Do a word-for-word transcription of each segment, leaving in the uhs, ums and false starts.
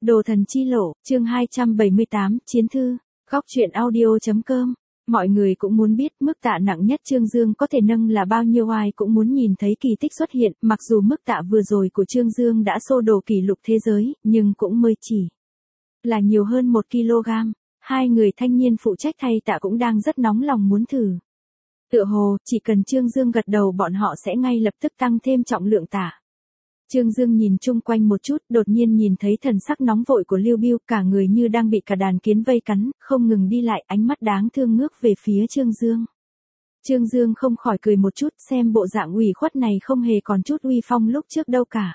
Đồ thần chi lộ, chương hai trăm bảy mươi tám, chiến thư, góc truyện audio.com. Mọi người cũng muốn biết mức tạ nặng nhất Trương Dương có thể nâng là bao nhiêu, ai cũng muốn nhìn thấy kỳ tích xuất hiện, mặc dù mức tạ vừa rồi của Trương Dương đã xô đổ kỷ lục thế giới, nhưng cũng mới chỉ là nhiều hơn một ki lô gam. Hai người thanh niên phụ trách thay tạ cũng đang rất nóng lòng muốn thử. Tựa hồ, chỉ cần Trương Dương gật đầu bọn họ sẽ ngay lập tức tăng thêm trọng lượng tạ. Trương Dương nhìn chung quanh một chút, đột nhiên nhìn thấy thần sắc nóng vội của Lưu Bưu, cả người như đang bị cả đàn kiến vây cắn, không ngừng đi lại, ánh mắt đáng thương ngước về phía Trương Dương. Trương Dương không khỏi cười một chút, xem bộ dạng ủy khuất này không hề còn chút uy phong lúc trước đâu cả.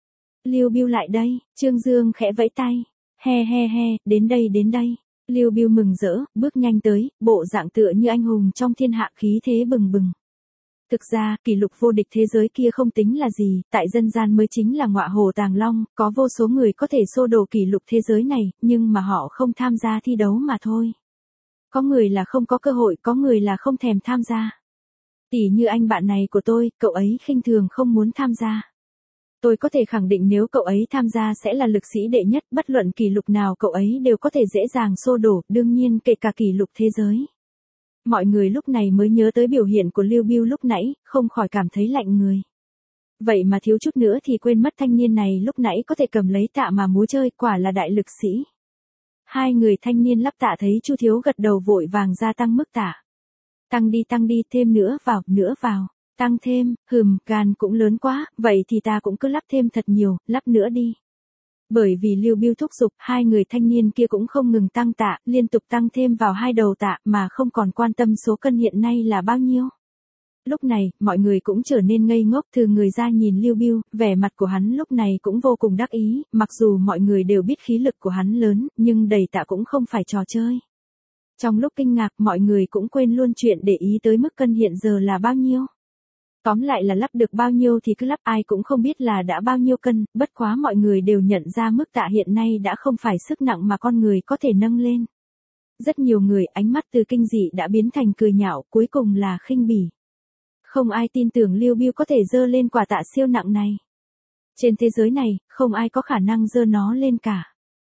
Lưu Bưu lại đây, Trương Dương khẽ vẫy tay, he he he, đến đây đến đây. Lưu Bưu mừng rỡ, bước nhanh tới, bộ dạng tựa như anh hùng trong thiên hạ, khí thế bừng bừng. Thực ra, kỷ lục vô địch thế giới kia không tính là gì, tại dân gian mới chính là ngọa hổ tàng long, có vô số người có thể xô đổ kỷ lục thế giới này, nhưng mà họ không tham gia thi đấu mà thôi. Có người là không có cơ hội, có người là không thèm tham gia. Tỉ như anh bạn này của tôi, cậu ấy khinh thường không muốn tham gia. Tôi có thể khẳng định nếu cậu ấy tham gia sẽ là lực sĩ đệ nhất, bất luận kỷ lục nào cậu ấy đều có thể dễ dàng xô đổ, đương nhiên kể cả kỷ lục thế giới. Mọi người lúc này mới nhớ tới biểu hiện của Lưu Bưu lúc nãy, không khỏi cảm thấy lạnh người. Vậy mà thiếu chút nữa thì quên mất thanh niên này lúc nãy có thể cầm lấy tạ mà múa chơi, quả là đại lực sĩ. Hai người thanh niên lắp tạ thấy Chu Thiếu gật đầu vội vàng gia tăng mức tạ. Tăng đi tăng đi, thêm nữa vào, nữa vào, tăng thêm, hừm, gan cũng lớn quá, vậy thì ta cũng cứ lắp thêm thật nhiều, lắp nữa đi. Bởi vì Lưu Bưu thúc giục, hai người thanh niên kia cũng không ngừng tăng tạ, liên tục tăng thêm vào hai đầu tạ mà không còn quan tâm số cân hiện nay là bao nhiêu. Lúc này, mọi người cũng trở nên ngây ngốc, từ người ra nhìn Lưu Bưu, vẻ mặt của hắn lúc này cũng vô cùng đắc ý, mặc dù mọi người đều biết khí lực của hắn lớn, nhưng đầy tạ cũng không phải trò chơi. Trong lúc kinh ngạc, mọi người cũng quên luôn chuyện để ý tới mức cân hiện giờ là bao nhiêu. Tóm lại là lắp được bao nhiêu thì cứ lắp, ai cũng không biết là đã bao nhiêu cân, bất quá mọi người đều nhận ra mức tạ hiện nay đã không phải sức nặng mà con người có thể nâng lên. Rất nhiều người ánh mắt từ kinh dị đã biến thành cười nhạo, cuối cùng là khinh bỉ. Không ai tin tưởng Lưu Bưu có thể dơ lên quả tạ siêu nặng này. Trên thế giới này, không ai có khả năng dơ nó lên cả.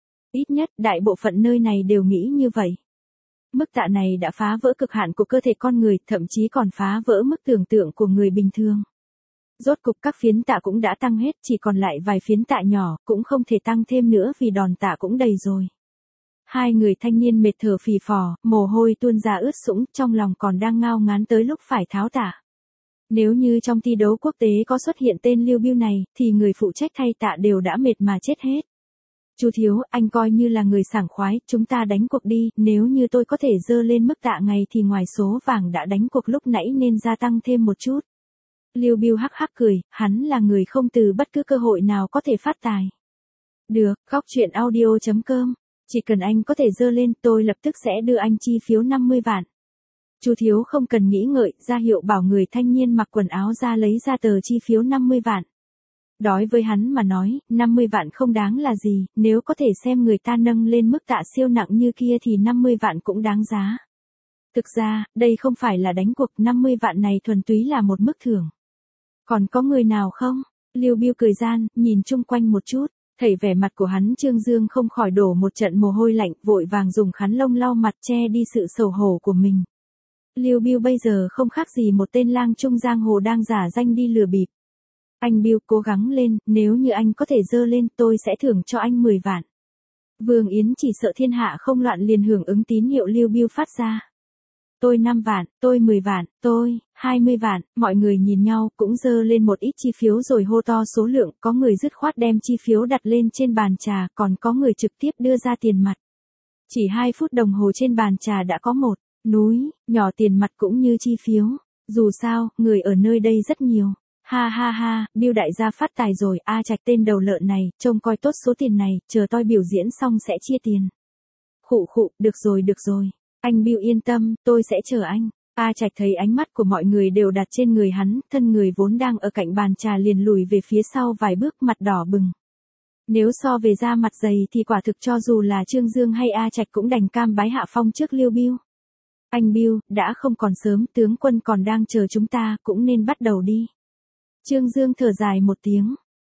Ít nhất, đại bộ phận nơi này đều nghĩ như vậy. Mức tạ này đã phá vỡ cực hạn của cơ thể con người, thậm chí còn phá vỡ mức tưởng tượng của người bình thường. Rốt cục các phiến tạ cũng đã tăng hết, chỉ còn lại vài phiến tạ nhỏ, cũng không thể tăng thêm nữa vì đòn tạ cũng đầy rồi. Hai người thanh niên mệt thở phì phò, mồ hôi tuôn ra ướt sũng, trong lòng còn đang ngao ngán tới lúc phải tháo tạ. Nếu như trong thi đấu quốc tế có xuất hiện tên Lưu Bưu này, thì người phụ trách thay tạ đều đã mệt mà chết hết. Chu Thiếu, anh coi như là người sảng khoái, chúng ta đánh cuộc đi, nếu như tôi có thể dơ lên mức tạ ngày thì ngoài số vàng đã đánh cuộc lúc nãy nên gia tăng thêm một chút. Lưu Bưu hắc hắc cười, hắn là người không từ bất cứ cơ hội nào có thể phát tài. Được, góc truyện audio.com, chỉ cần anh có thể dơ lên tôi lập tức sẽ đưa anh chi phiếu năm mươi vạn. Chu Thiếu không cần nghĩ ngợi, ra hiệu bảo người thanh niên mặc quần áo ra lấy ra tờ chi phiếu năm mươi vạn. Đối với hắn mà nói, năm mươi vạn không đáng là gì, nếu có thể xem người ta nâng lên mức tạ siêu nặng như kia thì năm mươi vạn cũng đáng giá. Thực ra, đây không phải là đánh cuộc, năm mươi vạn này thuần túy là một mức thưởng. Còn có người nào không? Lưu Bưu cười gian, nhìn chung quanh một chút, thấy vẻ mặt của hắn Trương Dương không khỏi đổ một trận mồ hôi lạnh, vội vàng dùng khăn lông lau mặt che đi sự xấu hổ của mình. Lưu Bưu bây giờ không khác gì một tên lang trung giang hồ đang giả danh đi lừa bịp. Anh Bưu cố gắng lên, nếu như anh có thể dơ lên tôi sẽ thưởng cho anh mười vạn. Vương Yến chỉ sợ thiên hạ không loạn liền hưởng ứng tín hiệu Lưu Bưu phát ra. Tôi năm vạn, tôi mười vạn, tôi hai mươi vạn, mọi người nhìn nhau cũng dơ lên một ít chi phiếu rồi hô to số lượng, có người dứt khoát đem chi phiếu đặt lên trên bàn trà, còn có người trực tiếp đưa ra tiền mặt. Chỉ hai phút đồng hồ trên bàn trà đã có một núi nhỏ tiền mặt cũng như chi phiếu, dù sao, người ở nơi đây rất nhiều. Ha ha ha, Bưu đại gia phát tài rồi, A Trạch tên đầu lợn này, trông coi tốt số tiền này, chờ tôi biểu diễn xong sẽ chia tiền. Khụ khụ, được rồi được rồi, anh Bưu yên tâm, tôi sẽ chờ anh. A Trạch thấy ánh mắt của mọi người đều đặt trên người hắn, thân người vốn đang ở cạnh bàn trà liền lùi về phía sau vài bước, mặt đỏ bừng. Nếu so về da mặt dày thì quả thực cho dù là Trương Dương hay A Trạch cũng đành cam bái hạ phong trước Lưu Bưu. Anh Bưu, đã không còn sớm, tướng quân còn đang chờ chúng ta, cũng nên bắt đầu đi. Trương Dương thở dài một tiếng,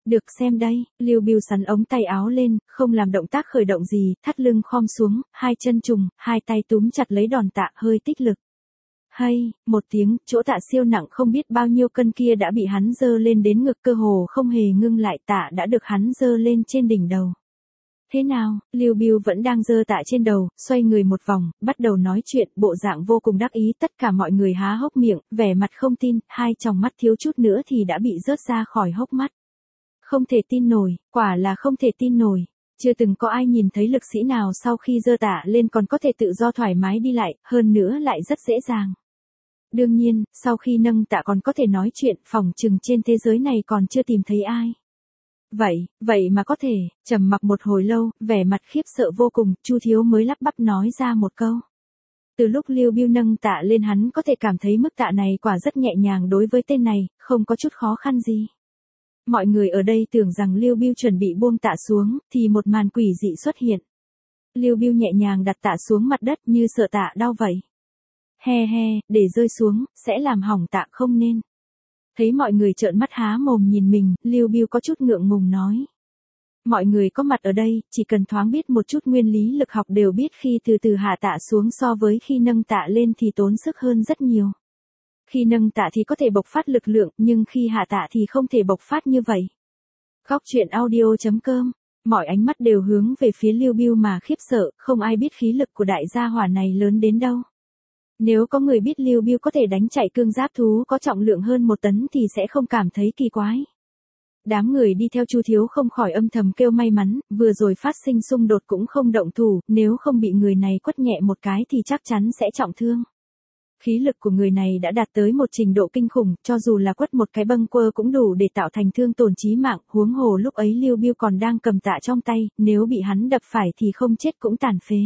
Được xem đây, Lưu Bưu sắn ống tay áo lên, không làm động tác khởi động gì, thắt lưng khom xuống, hai chân trùng, hai tay túm chặt lấy đòn tạ hơi tích lực. Hay, một tiếng, chỗ tạ siêu nặng không biết bao nhiêu cân kia đã bị hắn dơ lên đến ngực, cơ hồ không hề ngưng lại, tạ đã được hắn dơ lên trên đỉnh đầu. Thế nào, Lưu Bưu vẫn đang dơ tạ trên đầu, xoay người một vòng, bắt đầu nói chuyện, bộ dạng vô cùng đắc ý, tất cả mọi người há hốc miệng, vẻ mặt không tin, hai tròng mắt thiếu chút nữa thì đã bị rớt ra khỏi hốc mắt. Không thể tin nổi, quả là không thể tin nổi. Chưa từng có ai nhìn thấy lực sĩ nào sau khi dơ tạ lên còn có thể tự do thoải mái đi lại, hơn nữa lại rất dễ dàng. Đương nhiên, sau khi nâng tạ còn có thể nói chuyện, phỏng chừng trên thế giới này còn chưa tìm thấy ai. Vậy, vậy mà có thể, trầm mặc một hồi lâu, vẻ mặt khiếp sợ vô cùng, Chu Thiếu mới lắp bắp nói ra một câu. Từ lúc Lưu Bưu nâng tạ lên hắn có thể cảm thấy mức tạ này quả rất nhẹ nhàng đối với tên này, không có chút khó khăn gì. Mọi người ở đây tưởng rằng Lưu Bưu chuẩn bị buông tạ xuống, thì một màn quỷ dị xuất hiện. Lưu Bưu nhẹ nhàng đặt tạ xuống mặt đất như sợ tạ đau vậy. He he, để rơi xuống, sẽ làm hỏng tạ không nên. Thấy mọi người trợn mắt há mồm nhìn mình, Lưu Bưu có chút ngượng ngùng nói. Mọi người có mặt ở đây, chỉ cần thoáng biết một chút nguyên lý lực học đều biết khi từ từ hạ tạ xuống so với khi nâng tạ lên thì tốn sức hơn rất nhiều. Khi nâng tạ thì có thể bộc phát lực lượng, nhưng khi hạ tạ thì không thể bộc phát như vậy. Góc truyện audio chấm com, mọi ánh mắt đều hướng về phía Lưu Bưu mà khiếp sợ, không ai biết khí lực của đại gia hỏa này lớn đến đâu. Nếu có người biết Lưu Bưu có thể đánh chạy cương giáp thú có trọng lượng hơn một tấn thì sẽ không cảm thấy kỳ quái. Đám người đi theo Chu Thiếu không khỏi âm thầm kêu may mắn, vừa rồi phát sinh xung đột cũng không động thủ, nếu không bị người này quất nhẹ một cái thì chắc chắn sẽ trọng thương. Khí lực của người này đã đạt tới một trình độ kinh khủng, cho dù là quất một cái bâng quơ cũng đủ để tạo thành thương tổn chí mạng, huống hồ lúc ấy Lưu Bưu còn đang cầm tạ trong tay, nếu bị hắn đập phải thì không chết cũng tàn phế.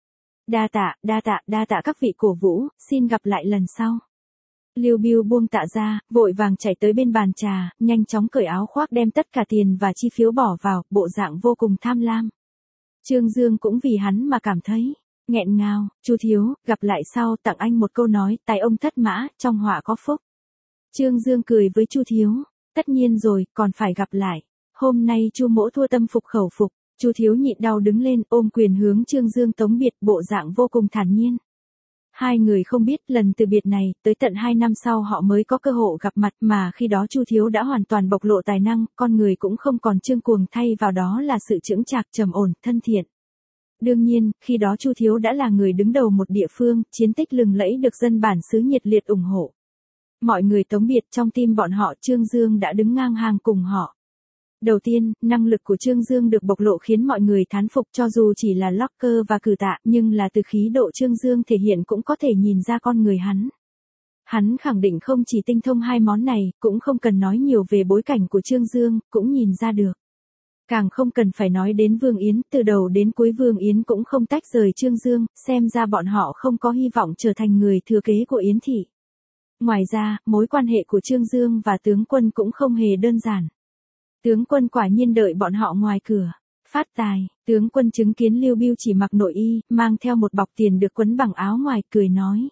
Đa tạ, đa tạ, đa tạ các vị cổ vũ, xin gặp lại lần sau. Lưu Bưu buông tạ ra, vội vàng chạy tới bên bàn trà, nhanh chóng cởi áo khoác đem tất cả tiền và chi phiếu bỏ vào, bộ dạng vô cùng tham lam. Trương Dương cũng vì hắn mà cảm thấy nghẹn ngào. Chu Thiếu, gặp lại sau, tặng anh một câu nói, tài ông thất mã, trong họa có phúc. Trương Dương cười với Chu Thiếu, tất nhiên rồi, còn phải gặp lại. Hôm nay Chu mỗ thua tâm phục khẩu phục. Chu Thiếu nhịn đau đứng lên, ôm quyền hướng Trương Dương tống biệt, bộ dạng vô cùng thản nhiên. Hai người không biết lần từ biệt này, tới tận hai năm sau họ mới có cơ hội gặp mặt, mà khi đó Chu Thiếu đã hoàn toàn bộc lộ tài năng, con người cũng không còn trương cuồng, thay vào đó là sự chững chạc, trầm ổn, thân thiện. Đương nhiên, khi đó Chu Thiếu đã là người đứng đầu một địa phương, chiến tích lừng lẫy được dân bản xứ nhiệt liệt ủng hộ. Mọi người tống biệt, trong tim bọn họ Trương Dương đã đứng ngang hàng cùng họ. Đầu tiên, năng lực của Trương Dương được bộc lộ khiến mọi người thán phục, cho dù chỉ là locker và cử tạ, nhưng là từ khí độ Trương Dương thể hiện cũng có thể nhìn ra con người hắn. Hắn khẳng định không chỉ tinh thông hai món này, cũng không cần nói nhiều về bối cảnh của Trương Dương, cũng nhìn ra được. Càng không cần phải nói đến Vương Yến, từ đầu đến cuối Vương Yến cũng không tách rời Trương Dương, xem ra bọn họ không có hy vọng trở thành người thừa kế của Yến Thị. Ngoài ra, mối quan hệ của Trương Dương và tướng quân cũng không hề đơn giản. Tướng quân quả nhiên đợi bọn họ ngoài cửa. Phát tài, tướng quân chứng kiến Lưu Bưu chỉ mặc nội y, mang theo một bọc tiền được quấn bằng áo ngoài, cười nói.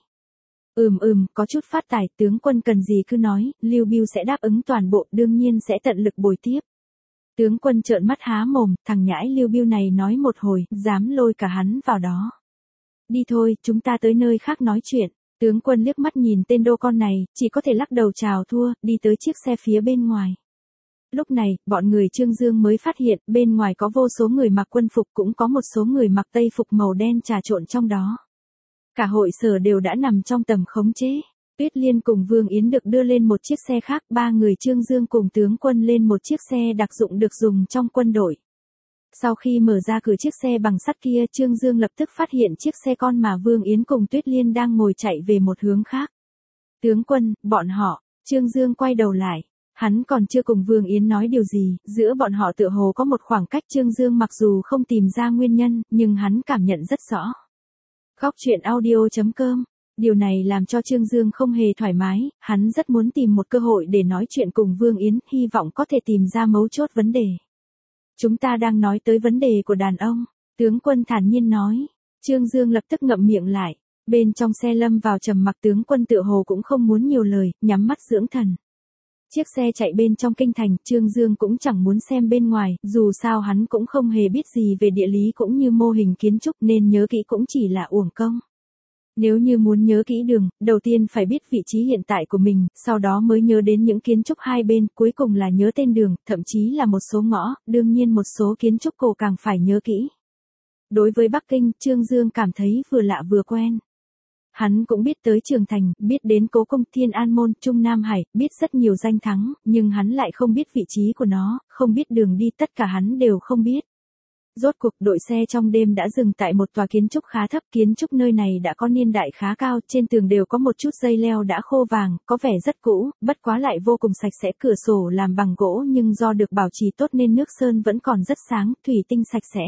Ừm ừm, có chút phát tài, tướng quân cần gì cứ nói, Lưu Bưu sẽ đáp ứng toàn bộ, đương nhiên sẽ tận lực bồi tiếp. Tướng quân trợn mắt há mồm, thằng nhãi Lưu Bưu này nói một hồi, dám lôi cả hắn vào đó. Đi thôi, chúng ta tới nơi khác nói chuyện. Tướng quân liếc mắt nhìn tên đô con này, chỉ có thể lắc đầu chào thua, đi tới chiếc xe phía bên ngoài. Lúc này, bọn người Trương Dương mới phát hiện, bên ngoài có vô số người mặc quân phục, cũng có một số người mặc tây phục màu đen trà trộn trong đó. Cả hội sở đều đã nằm trong tầm khống chế. Tuyết Liên cùng Vương Yến được đưa lên một chiếc xe khác, ba người Trương Dương cùng tướng quân lên một chiếc xe đặc dụng được dùng trong quân đội. Sau khi mở ra cửa chiếc xe bằng sắt kia, Trương Dương lập tức phát hiện chiếc xe con mà Vương Yến cùng Tuyết Liên đang ngồi chạy về một hướng khác. Tướng quân, bọn họ, Trương Dương quay đầu lại. Hắn còn chưa cùng Vương Yến nói điều gì, giữa bọn họ tựa hồ có một khoảng cách. Trương Dương mặc dù không tìm ra nguyên nhân, nhưng hắn cảm nhận rất rõ. Góc truyện audio chấm com, điều này làm cho Trương Dương không hề thoải mái, hắn rất muốn tìm một cơ hội để nói chuyện cùng Vương Yến, hy vọng có thể tìm ra mấu chốt vấn đề. Chúng ta đang nói tới vấn đề của đàn ông, tướng quân thản nhiên nói. Trương Dương lập tức ngậm miệng lại, bên trong xe lâm vào trầm mặc, tướng quân tựa hồ cũng không muốn nhiều lời, nhắm mắt dưỡng thần. Chiếc xe chạy bên trong kinh thành, Trương Dương cũng chẳng muốn xem bên ngoài, dù sao hắn cũng không hề biết gì về địa lý cũng như mô hình kiến trúc nên nhớ kỹ cũng chỉ là uổng công. Nếu như muốn nhớ kỹ đường, đầu tiên phải biết vị trí hiện tại của mình, sau đó mới nhớ đến những kiến trúc hai bên, cuối cùng là nhớ tên đường, thậm chí là một số ngõ, đương nhiên một số kiến trúc cổ càng phải nhớ kỹ. Đối với Bắc Kinh, Trương Dương cảm thấy vừa lạ vừa quen. Hắn cũng biết tới Trường Thành, biết đến Cố Cung, Thiên An Môn, Trung Nam Hải, biết rất nhiều danh thắng, nhưng hắn lại không biết vị trí của nó, không biết đường đi, tất cả hắn đều không biết. Rốt cuộc đội xe trong đêm đã dừng tại một tòa kiến trúc khá thấp, kiến trúc nơi này đã có niên đại khá cao, trên tường đều có một chút dây leo đã khô vàng, có vẻ rất cũ, bất quá lại vô cùng sạch sẽ, cửa sổ làm bằng gỗ nhưng do được bảo trì tốt nên nước sơn vẫn còn rất sáng, thủy tinh sạch sẽ.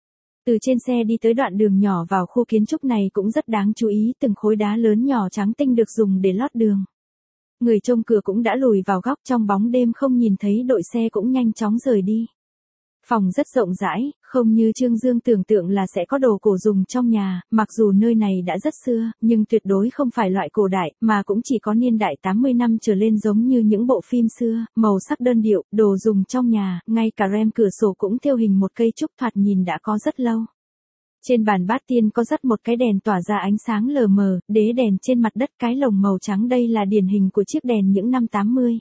Từ trên xe đi tới đoạn đường nhỏ vào khu kiến trúc này cũng rất đáng chú ý, từng khối đá lớn nhỏ trắng tinh được dùng để lót đường. Người trông cửa cũng đã lùi vào góc, trong bóng đêm không nhìn thấy đội xe cũng nhanh chóng rời đi. Phòng rất rộng rãi, không như Trương Dương tưởng tượng là sẽ có đồ cổ dùng trong nhà, mặc dù nơi này đã rất xưa, nhưng tuyệt đối không phải loại cổ đại, mà cũng chỉ có niên đại tám mươi năm trở lên giống như những bộ phim xưa, màu sắc đơn điệu, đồ dùng trong nhà, ngay cả rèm cửa sổ cũng thêu hình một cây trúc thoạt nhìn đã có rất lâu. Trên bàn bát tiên có dắt một cái đèn tỏa ra ánh sáng lờ mờ, đế đèn trên mặt đất cái lồng màu trắng đây là điển hình của chiếc đèn những năm tám mươi.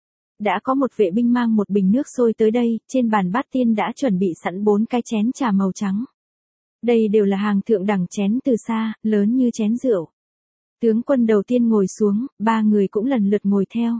Đã có một vệ binh mang một bình nước sôi tới đây, trên bàn bát tiên đã chuẩn bị sẵn bốn cái chén trà màu trắng. Đây đều là hàng thượng đẳng chén từ xa, lớn như chén rượu. Tướng quân đầu tiên ngồi xuống, ba người cũng lần lượt ngồi theo.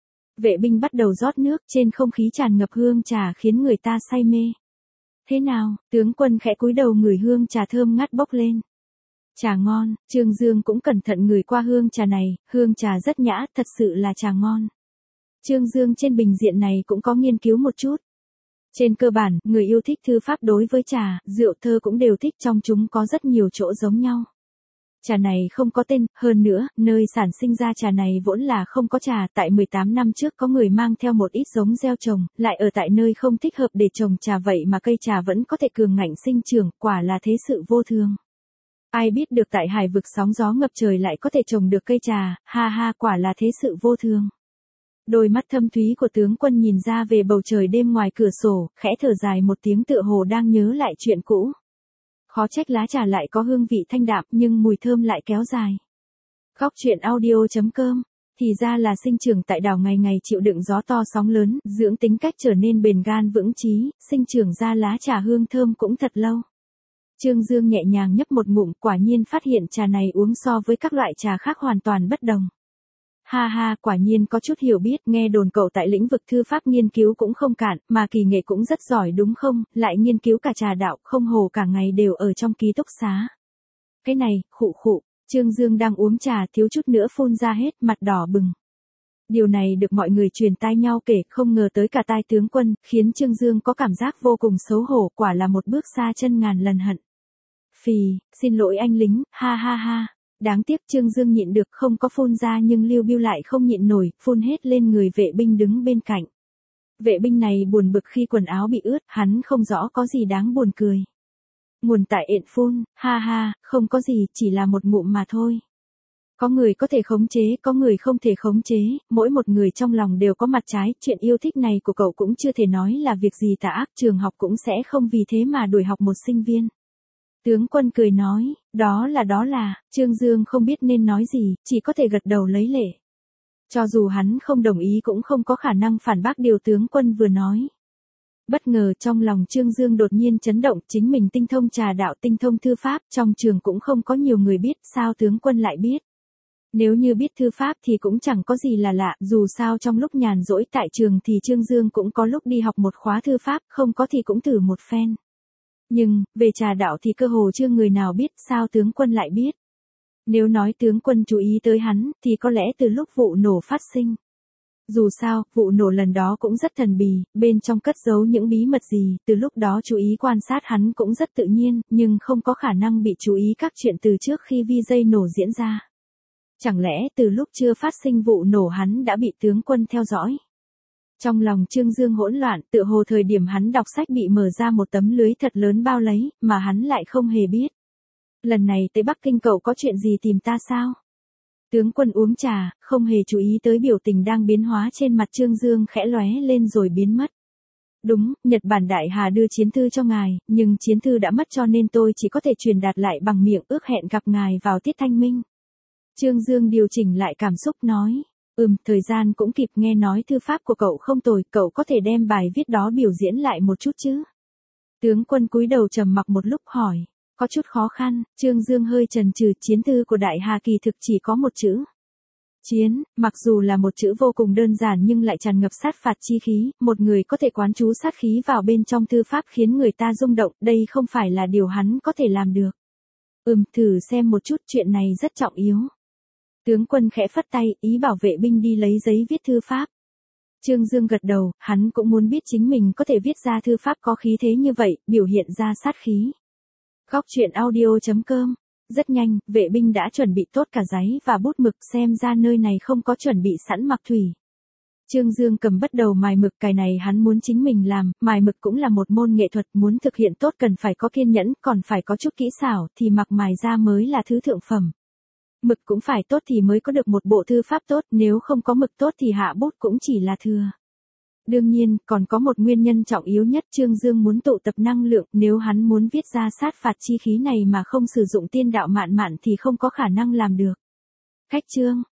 Vệ binh bắt đầu rót nước, trên không khí tràn ngập hương trà khiến người ta say mê. Thế nào, tướng quân khẽ cúi đầu ngửi hương trà thơm ngát bốc lên. Trà ngon, Trương Dương cũng cẩn thận ngửi qua hương trà này, hương trà rất nhã, thật sự là trà ngon. Trương Dương trên bình diện này cũng có nghiên cứu một chút. Trên cơ bản, người yêu thích thư pháp đối với trà, rượu thơ cũng đều thích, trong chúng có rất nhiều chỗ giống nhau. Trà này không có tên, hơn nữa, nơi sản sinh ra trà này vốn là không có trà, tại mười tám năm trước có người mang theo một ít giống gieo trồng, lại ở tại nơi không thích hợp để trồng trà vậy mà cây trà vẫn có thể cường ngạnh sinh trưởng, quả là thế sự vô thường. Ai biết được tại hải vực sóng gió ngập trời lại có thể trồng được cây trà, ha ha quả là thế sự vô thường. Đôi mắt thâm thúy của tướng quân nhìn ra về bầu trời đêm ngoài cửa sổ, khẽ thở dài một tiếng tựa hồ đang nhớ lại chuyện cũ. Khó trách lá trà lại có hương vị thanh đạm nhưng mùi thơm lại kéo dài. Góc truyện audio chấm com, thì ra là sinh trưởng tại đảo ngày ngày chịu đựng gió to sóng lớn, dưỡng tính cách trở nên bền gan vững chí, sinh trưởng ra lá trà hương thơm cũng thật lâu. Trương Dương nhẹ nhàng nhấp một ngụm, quả nhiên phát hiện trà này uống so với các loại trà khác hoàn toàn bất đồng. Ha ha, quả nhiên có chút hiểu biết, nghe đồn cậu tại lĩnh vực thư pháp nghiên cứu cũng không cạn, mà kỳ nghệ cũng rất giỏi đúng không, lại nghiên cứu cả trà đạo, không hồ cả ngày đều ở trong ký túc xá. Cái này, khụ khụ, Trương Dương đang uống trà thiếu chút nữa phun ra hết, mặt đỏ bừng. Điều này được mọi người truyền tai nhau kể, không ngờ tới cả tai tướng quân, khiến Trương Dương có cảm giác vô cùng xấu hổ, quả là một bước xa chân ngàn lần hận. Phì, xin lỗi anh lính, ha ha ha. Đáng tiếc Trương Dương nhịn được không có phun ra nhưng Lưu Biêu lại không nhịn nổi, phun hết lên người vệ binh đứng bên cạnh. Vệ binh này buồn bực khi quần áo bị ướt, hắn không rõ có gì đáng buồn cười. Nguồn tại ện phun, ha ha, không có gì, chỉ là một ngụm mà thôi. Có người có thể khống chế, có người không thể khống chế, mỗi một người trong lòng đều có mặt trái, chuyện yêu thích này của cậu cũng chưa thể nói là việc gì tà ác, trường học cũng sẽ không vì thế mà đuổi học một sinh viên. Tướng quân cười nói, đó là đó là, Trương Dương không biết nên nói gì, chỉ có thể gật đầu lấy lệ. Cho dù hắn không đồng ý cũng không có khả năng phản bác điều tướng quân vừa nói. Bất ngờ trong lòng Trương Dương đột nhiên chấn động, chính mình tinh thông trà đạo tinh thông thư pháp, trong trường cũng không có nhiều người biết, sao tướng quân lại biết. Nếu như biết thư pháp thì cũng chẳng có gì là lạ, dù sao trong lúc nhàn rỗi tại trường thì Trương Dương cũng có lúc đi học một khóa thư pháp, không có thì cũng thử một phen. Nhưng, về trà đạo thì cơ hồ chưa người nào biết, sao tướng quân lại biết. Nếu nói tướng quân chú ý tới hắn, thì có lẽ từ lúc vụ nổ phát sinh. Dù sao, vụ nổ lần đó cũng rất thần bì, bên trong cất giấu những bí mật gì, từ lúc đó chú ý quan sát hắn cũng rất tự nhiên, nhưng không có khả năng bị chú ý các chuyện từ trước khi vi dây nổ diễn ra. Chẳng lẽ từ lúc chưa phát sinh vụ nổ hắn đã bị tướng quân theo dõi? Trong lòng Trương Dương hỗn loạn, tựa hồ thời điểm hắn đọc sách bị mở ra một tấm lưới thật lớn bao lấy, mà hắn lại không hề biết. Lần này tới Bắc Kinh cậu có chuyện gì tìm ta sao? Tướng quân uống trà, không hề chú ý tới biểu tình đang biến hóa trên mặt Trương Dương khẽ lóe lên rồi biến mất. Đúng, Nhật Bản Đại Hà đưa chiến thư cho ngài, nhưng chiến thư đã mất cho nên tôi chỉ có thể truyền đạt lại bằng miệng, ước hẹn gặp ngài vào tiết thanh minh. Trương Dương điều chỉnh lại cảm xúc nói, ừm, thời gian cũng kịp, nghe nói thư pháp của cậu không tồi, cậu có thể đem bài viết đó biểu diễn lại một chút chứ? Tướng quân cúi đầu trầm mặc một lúc hỏi, có chút khó khăn. Trương Dương hơi chần chừ, chiến thư của Đại Hà kỳ thực chỉ có một chữ. Chiến, mặc dù là một chữ vô cùng đơn giản nhưng lại tràn ngập sát phạt chi khí, một người có thể quán trú sát khí vào bên trong thư pháp khiến người ta rung động, đây không phải là điều hắn có thể làm được. Ừm, thử xem một chút, chuyện này rất trọng yếu. Tướng quân khẽ phất tay, ý bảo vệ binh đi lấy giấy viết thư pháp. Trương Dương gật đầu, hắn cũng muốn biết chính mình có thể viết ra thư pháp có khí thế như vậy, biểu hiện ra sát khí. Góc truyện audio chấm com. Rất nhanh, vệ binh đã chuẩn bị tốt cả giấy và bút mực, xem ra nơi này không có chuẩn bị sẵn mặc thủy. Trương Dương cầm bắt đầu mài mực, cái này hắn muốn chính mình làm, mài mực cũng là một môn nghệ thuật, muốn thực hiện tốt cần phải có kiên nhẫn, còn phải có chút kỹ xảo, thì mặc mài ra mới là thứ thượng phẩm. Mực cũng phải tốt thì mới có được một bộ thư pháp tốt, nếu không có mực tốt thì hạ bút cũng chỉ là thừa. Đương nhiên, còn có một nguyên nhân trọng yếu nhất, Trương Dương muốn tụ tập năng lượng, nếu hắn muốn viết ra sát phạt chi khí này mà không sử dụng tiên đạo mạn mạn thì không có khả năng làm được. Cách chương